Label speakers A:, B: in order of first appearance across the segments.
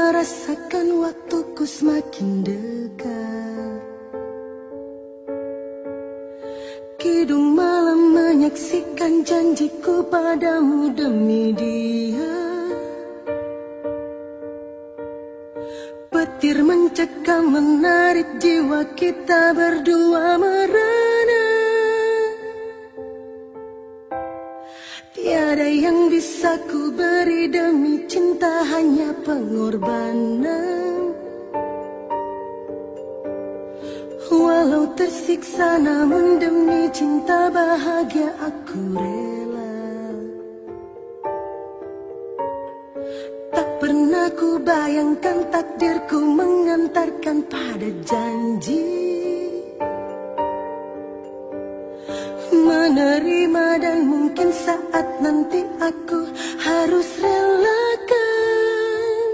A: merasakan waktuku semakin dekat. Kidung malam menyaksikan janjiku padamu demi dia. Petir mencekam menarik jiwa kita berdua merana. Tiada yang bisa ku beri demi cinta, hanya pengorbanan. Walau tersiksa namun demi cinta bahagia aku rela. Tak pernah ku bayangkan takdirku mengantarkan pada janji. Menerima dan mungkin saat nanti aku harus relakan.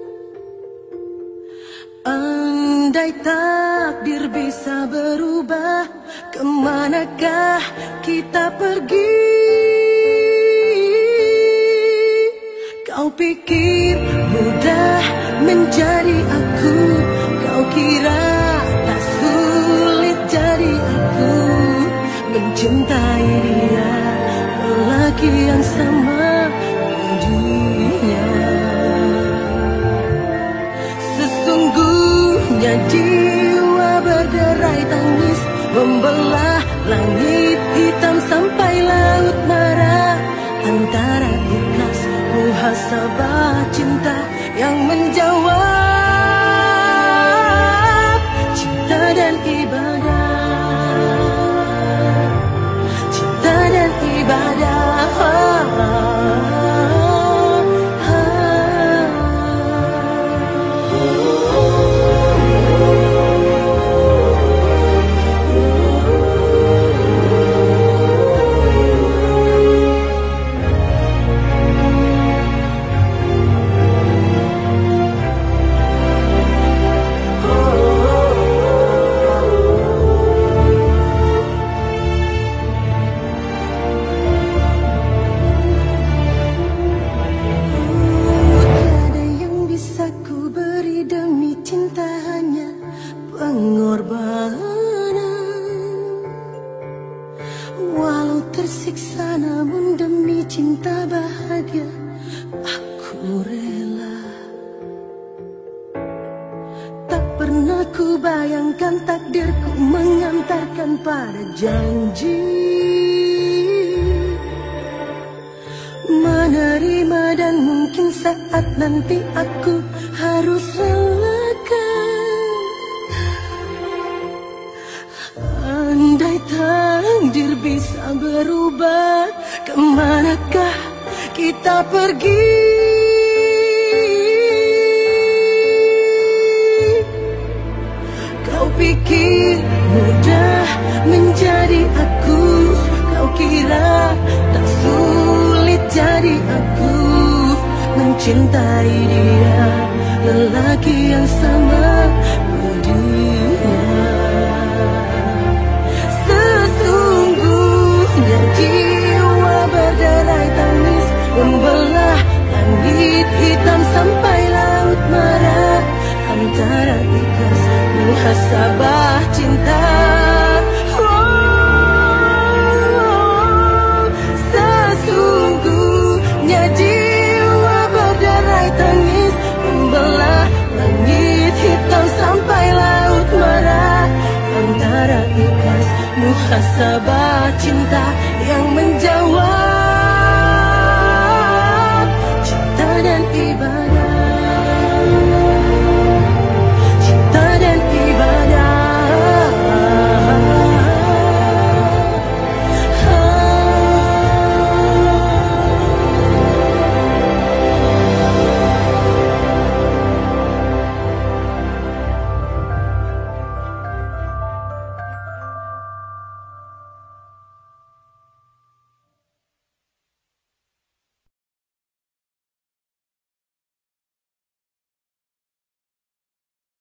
A: Andai takdir bisa berubah, kemanakah kita pergi? Kau pikir mudah menjadi aku, kau kira tak sulit jadi aku. Mencintai dia, lelaki yang sama dunia. Sesungguhnya jiwa berderai tangis, membelah langit hitam sampai laut marah. Antara ikhlas muhasabah cinta yang menjawab cinta dan ibadah. Walau tersiksa namun demi cinta bahagia aku rela. Tak pernah ku bayangkan takdirku mengantarkan pada janji. Menerima dan mungkin saat nanti aku harus relakan. Andai takdir bisa berubah, kemanakah kita pergi? Kau pikir mudah menjadi aku, kau kira tak sulit jadi aku. Mencintai dia, lelaki yang sama dunia. Jiwa berderai tangis, membelah langit hitam sampai laut marah. Antara ikhlas muhasabah cinta